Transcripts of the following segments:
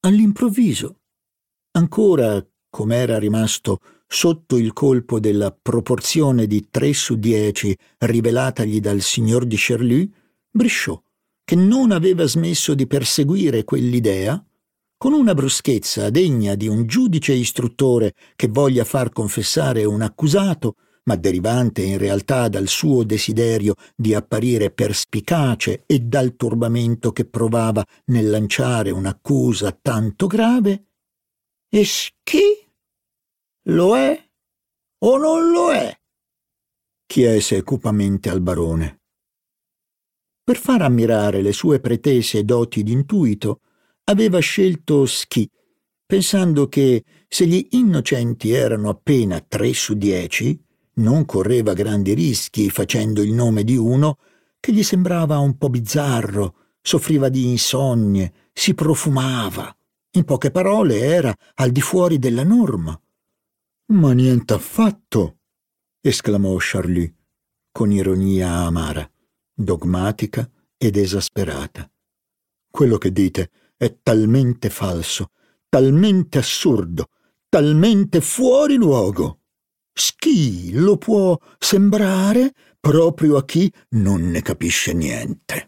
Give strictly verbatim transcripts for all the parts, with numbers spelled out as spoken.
all'improvviso, ancora com'era rimasto sotto il colpo della proporzione di tre su dieci rivelatagli dal signor di Charlus, Brichot, che non aveva smesso di perseguire quell'idea, con una bruschezza degna di un giudice istruttore che voglia far confessare un accusato, ma derivante in realtà dal suo desiderio di apparire perspicace e dal turbamento che provava nel lanciare un'accusa tanto grave. «E chi? Lo è o non lo è?» chiese cupamente al barone. Per far ammirare le sue pretese doti d'intuito, aveva scelto Schì, pensando che se gli innocenti erano appena tre su dieci, non correva grandi rischi facendo il nome di uno che gli sembrava un po' bizzarro, soffriva di insonnie, si profumava. In poche parole era al di fuori della norma. «Ma niente affatto!» esclamò Charlus, con ironia amara, dogmatica ed esasperata. «Quello che dite è talmente falso, talmente assurdo, talmente fuori luogo. Schì lo può sembrare proprio a chi non ne capisce niente.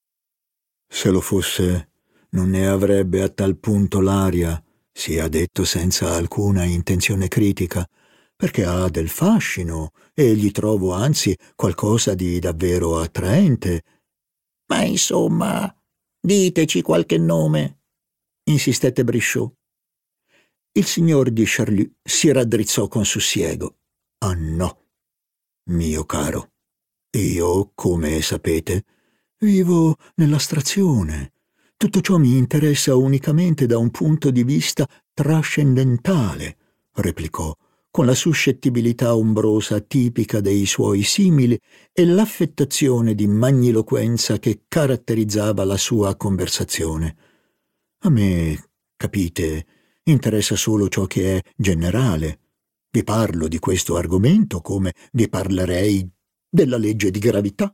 Se lo fosse, non ne avrebbe a tal punto l'aria, sia detto senza alcuna intenzione critica, perché ha del fascino e gli trovo anzi qualcosa di davvero attraente. Ma insomma, diteci qualche nome», insistette Brichot. Il signor di Charlus si raddrizzò con sussiego. «Ah no, mio caro, io, come sapete, vivo nell'astrazione. Tutto ciò mi interessa unicamente da un punto di vista trascendentale», replicò, con la suscettibilità ombrosa tipica dei suoi simili e l'affettazione di magniloquenza che caratterizzava la sua conversazione. «A me, capite, interessa solo ciò che è generale. Vi parlo di questo argomento come vi parlerei della legge di gravità».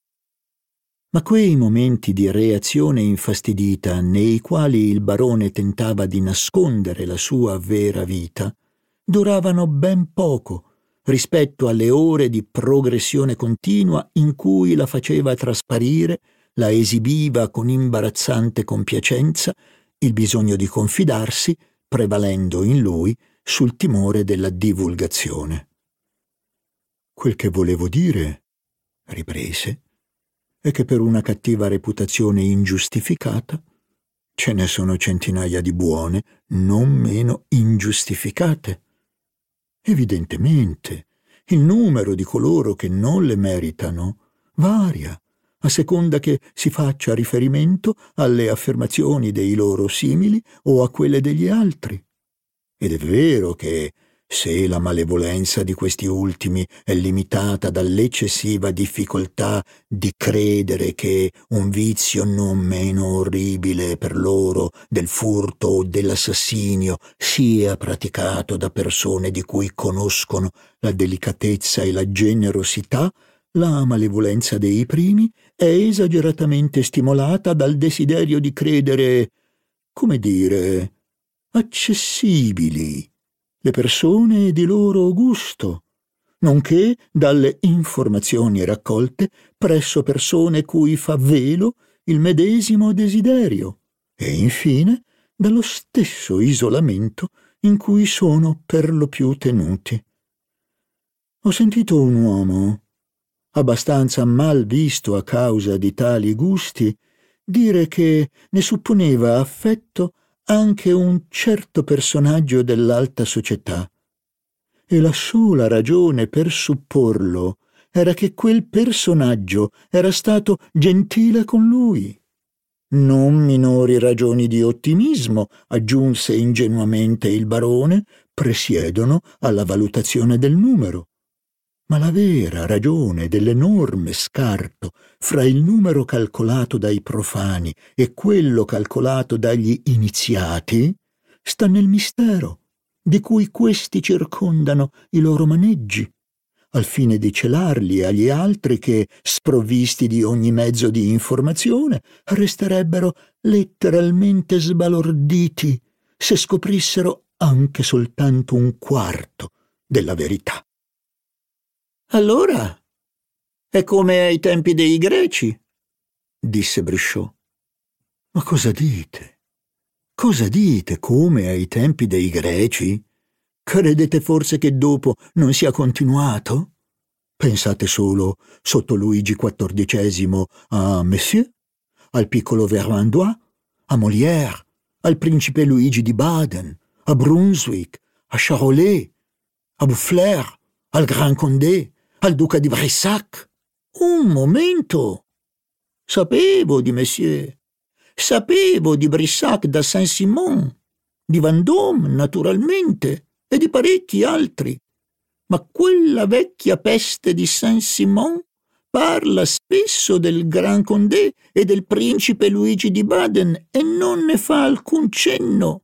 Ma quei momenti di reazione infastidita nei quali il barone tentava di nascondere la sua vera vita duravano ben poco rispetto alle ore di progressione continua in cui la faceva trasparire, la esibiva con imbarazzante compiacenza, il bisogno di confidarsi, prevalendo in lui sul timore della divulgazione. «Quel che volevo dire», riprese, «è che per una cattiva reputazione ingiustificata ce ne sono centinaia di buone non meno ingiustificate. Evidentemente il numero di coloro che non le meritano varia a seconda che si faccia riferimento alle affermazioni dei loro simili o a quelle degli altri. Ed è vero che, se la malevolenza di questi ultimi è limitata dall'eccessiva difficoltà di credere che un vizio non meno orribile per loro del furto o dell'assassinio sia praticato da persone di cui conoscono la delicatezza e la generosità, la malevolenza dei primi è esageratamente stimolata dal desiderio di credere, come dire, accessibili le persone di loro gusto, nonché dalle informazioni raccolte presso persone cui fa velo il medesimo desiderio, e infine dallo stesso isolamento in cui sono per lo più tenuti. Ho sentito un uomo, abbastanza mal visto a causa di tali gusti, dire che ne supponeva affetto anche un certo personaggio dell'alta società, e la sola ragione per supporlo era che quel personaggio era stato gentile con lui. Non minori ragioni di ottimismo, aggiunse ingenuamente il barone, presiedono alla valutazione del numero. Ma la vera ragione dell'enorme scarto fra il numero calcolato dai profani e quello calcolato dagli iniziati sta nel mistero di cui questi circondano i loro maneggi, al fine di celarli agli altri che, sprovvisti di ogni mezzo di informazione, resterebbero letteralmente sbalorditi se scoprissero anche soltanto un quarto della verità. Allora è come ai tempi dei Greci, disse Brichot. Ma cosa dite? Cosa dite, come ai tempi dei Greci? Credete forse che dopo non sia continuato? Pensate solo, sotto Luigi quattordicesimo, a Monsieur, al piccolo Vermandois, a Molière, al principe Luigi di Baden, a Brunswick, a Charolais, a Boufflers, al Grand Condé, al duca di Brissac. Un momento! Sapevo di Monsieur. Sapevo di Brissac da Saint-Simon, di Vendôme, naturalmente, e di parecchi altri. Ma quella vecchia peste di Saint-Simon parla spesso del Grand Condé e del principe Luigi di Baden e non ne fa alcun cenno.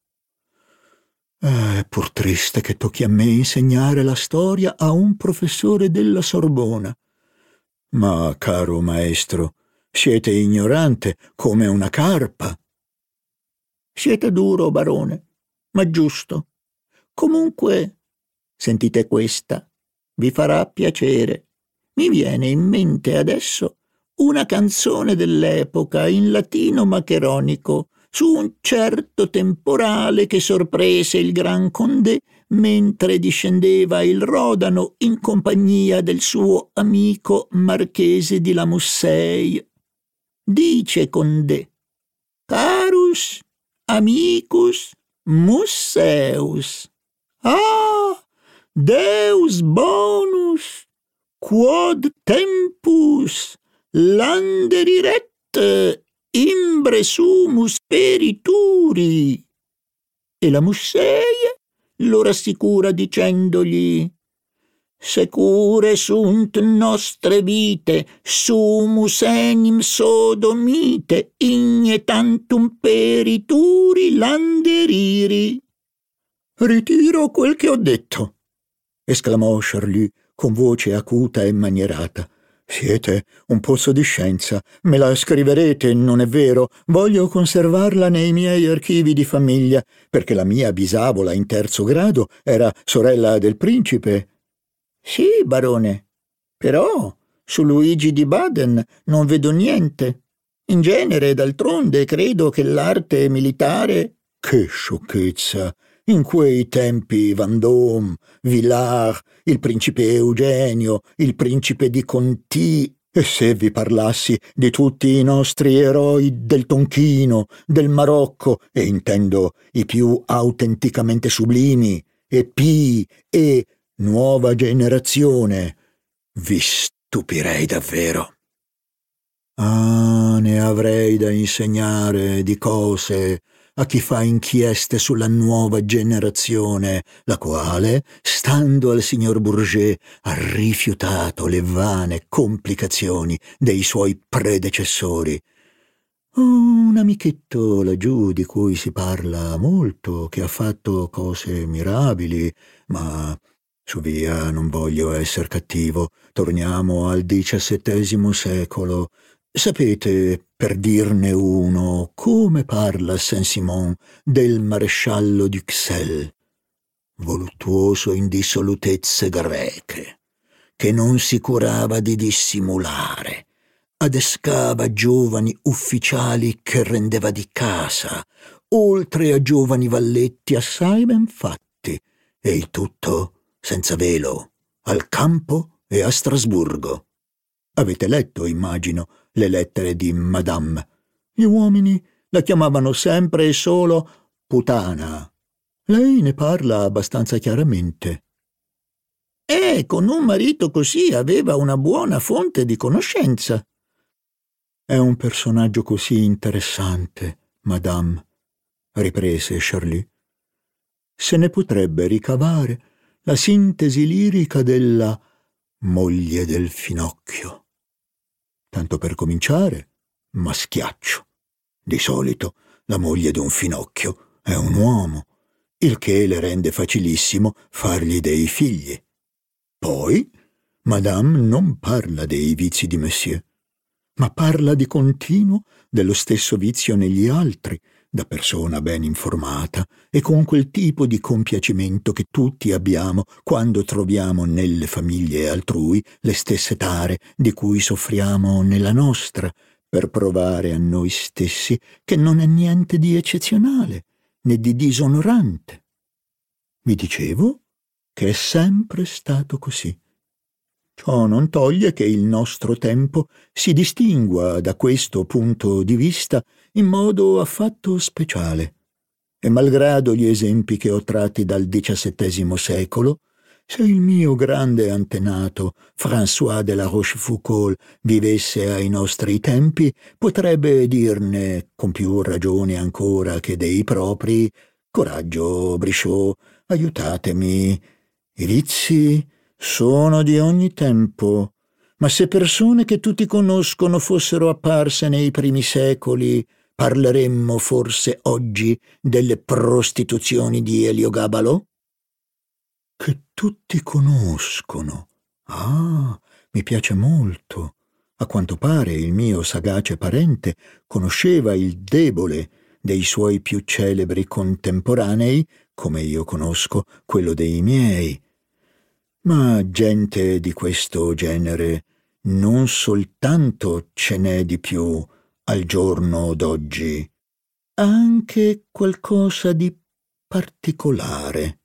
È pur triste che tocchi a me insegnare la storia a un professore della Sorbona. Ma, caro maestro, siete ignorante come una carpa. Siete duro, barone, ma giusto. Comunque, sentite questa, vi farà piacere. Mi viene in mente adesso una canzone dell'epoca in latino macheronico su un certo temporale che sorprese il Grand Condé mentre discendeva il Rodano in compagnia del suo amico marchese di La Musseille. Dice Condé: Carus amicus Musseus. Ah, Deus bonus, quod tempus landeriret imbre sumus perituri. E la Musseille lo rassicura dicendogli: secure sunt nostre vite, sumus enim sodomite, igne tantum perituri landeriri. Ritiro quel che ho detto, esclamò Charlie con voce acuta e manierata. Siete un pozzo di scienza. Me la scriverete, non è vero? Voglio conservarla nei miei archivi di famiglia, perché la mia bisavola in terzo grado era sorella del principe. Sì, barone, però su Luigi di Baden non vedo niente. In genere, d'altronde, credo che l'arte militare... Che sciocchezza! In quei tempi Vendôme, Villars, il principe Eugenio, il principe di Conti, e se vi parlassi di tutti i nostri eroi del Tonchino, del Marocco, e intendo i più autenticamente sublimi, e pii e nuova generazione, vi stupirei davvero. Ah, ne avrei da insegnare di cose a chi fa inchieste sulla nuova generazione, la quale, stando al signor Bourget, ha rifiutato le vane complicazioni dei suoi predecessori. Un amichetto laggiù di cui si parla molto, che ha fatto cose mirabili, ma su via non voglio esser cattivo, torniamo al diciassettesimo secolo. Sapete, per dirne uno, come parla Saint-Simon del maresciallo d'Uxelles, voluttuoso in dissolutezze greche, che non si curava di dissimulare, adescava giovani ufficiali che rendeva di casa, oltre a giovani valletti assai ben fatti, e il tutto senza velo, al campo e a Strasburgo. Avete letto, immagino, le lettere di Madame. Gli uomini la chiamavano sempre e solo putana. Lei ne parla abbastanza chiaramente. E con un marito così aveva una buona fonte di conoscenza. È un personaggio così interessante, Madame, riprese Charlie. Se ne potrebbe ricavare la sintesi lirica della moglie del finocchio. Tanto per cominciare, maschiaccio. Di solito la moglie d'un finocchio è un uomo, il che le rende facilissimo fargli dei figli. Poi Madame non parla dei vizi di Monsieur, ma parla di continuo dello stesso vizio negli altri, da persona ben informata e con quel tipo di compiacimento che tutti abbiamo quando troviamo nelle famiglie altrui le stesse tare di cui soffriamo nella nostra, per provare a noi stessi che non è niente di eccezionale né di disonorante. Vi dicevo che è sempre stato così. Ciò non toglie che il nostro tempo si distingua da questo punto di vista in modo affatto speciale, e malgrado gli esempi che ho tratti dal diciassettesimo secolo, se il mio grande antenato François de la Rochefoucauld vivesse ai nostri tempi, potrebbe dirne, con più ragione ancora che dei propri: «Coraggio, Brichot, aiutatemi, i vizi sono di ogni tempo, ma se persone che tutti conoscono fossero apparse nei primi secoli, parleremmo forse oggi delle prostituzioni di Eliogabalo?» Che tutti conoscono. Ah, mi piace molto. A quanto pare il mio sagace parente conosceva il debole dei suoi più celebri contemporanei, come io conosco quello dei miei. Ma gente di questo genere non soltanto ce n'è di più al giorno d'oggi, anche qualcosa di particolare.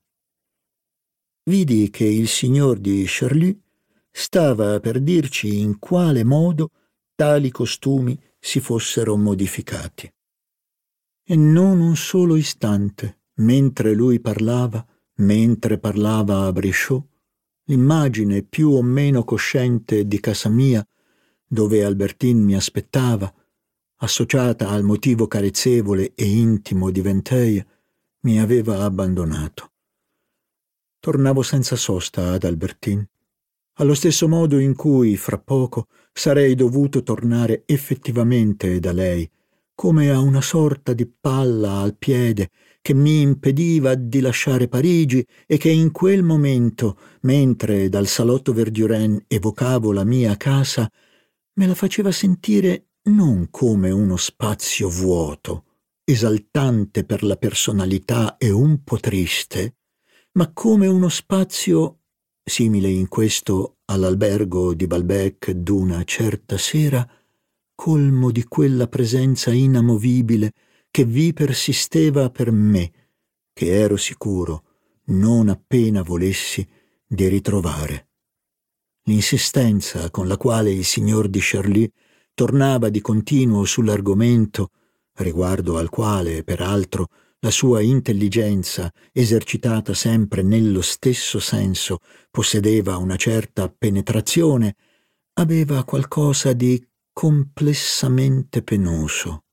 Vidi che il signor di Charlus stava per dirci in quale modo tali costumi si fossero modificati. E non un solo istante, mentre lui parlava, mentre parlava a Brichot, l'immagine più o meno cosciente di casa mia, dove Albertine mi aspettava, associata al motivo carezzevole e intimo di Vinteuil, mi aveva abbandonato. Tornavo senza sosta ad Albertine, allo stesso modo in cui, fra poco, sarei dovuto tornare effettivamente da lei, come a una sorta di palla al piede che mi impediva di lasciare Parigi e che in quel momento, mentre dal salotto Verdurin evocavo la mia casa, me la faceva sentire non come uno spazio vuoto, esaltante per la personalità e un po' triste, ma come uno spazio, simile in questo all'albergo di Balbec d'una certa sera, colmo di quella presenza inamovibile che vi persisteva per me, che ero sicuro, non appena volessi, di ritrovare. L'insistenza con la quale il signor di Charlus tornava di continuo sull'argomento, riguardo al quale, peraltro, la sua intelligenza, esercitata sempre nello stesso senso, possedeva una certa penetrazione, aveva qualcosa di complessamente penoso.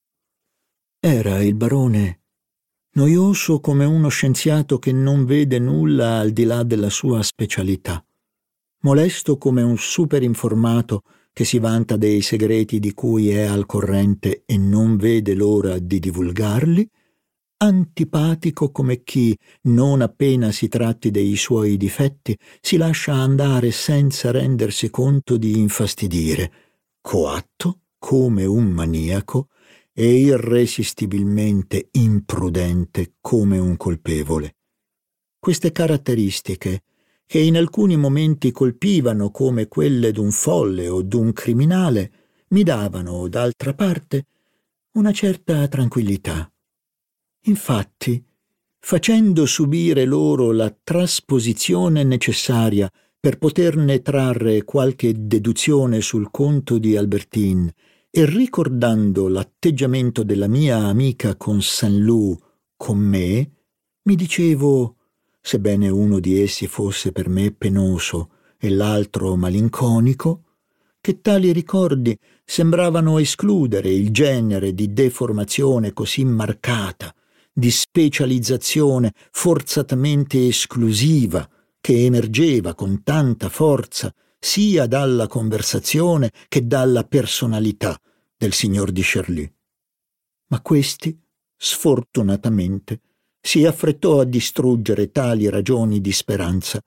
Era il barone, noioso come uno scienziato che non vede nulla al di là della sua specialità, molesto come un superinformato che si vanta dei segreti di cui è al corrente e non vede l'ora di divulgarli, antipatico come chi, non appena si tratti dei suoi difetti, si lascia andare senza rendersi conto di infastidire, coatto come un maniaco e irresistibilmente imprudente come un colpevole. Queste caratteristiche, che in alcuni momenti colpivano come quelle d'un folle o d'un criminale, mi davano, d'altra parte, una certa tranquillità. Infatti, facendo subire loro la trasposizione necessaria per poterne trarre qualche deduzione sul conto di Albertine e ricordando l'atteggiamento della mia amica con Saint-Loup con me, mi dicevo, sebbene uno di essi fosse per me penoso e l'altro malinconico, che tali ricordi sembravano escludere il genere di deformazione così marcata, di specializzazione forzatamente esclusiva che emergeva con tanta forza sia dalla conversazione che dalla personalità del signor di Charlus. Ma questi, sfortunatamente, si affrettò a distruggere tali ragioni di speranza,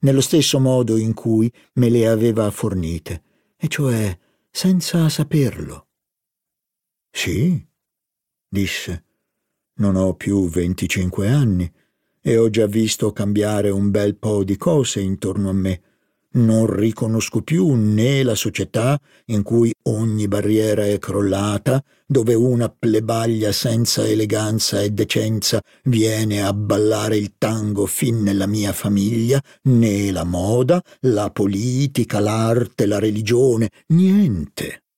nello stesso modo in cui me le aveva fornite, e cioè senza saperlo. Sì, disse, non ho più venticinque anni e ho già visto cambiare un bel po' di cose intorno a me. Non riconosco più né la società in cui ogni barriera è crollata, dove una plebaglia senza eleganza e decenza viene a ballare il tango fin nella mia famiglia, né la moda, la politica, l'arte, la religione, niente.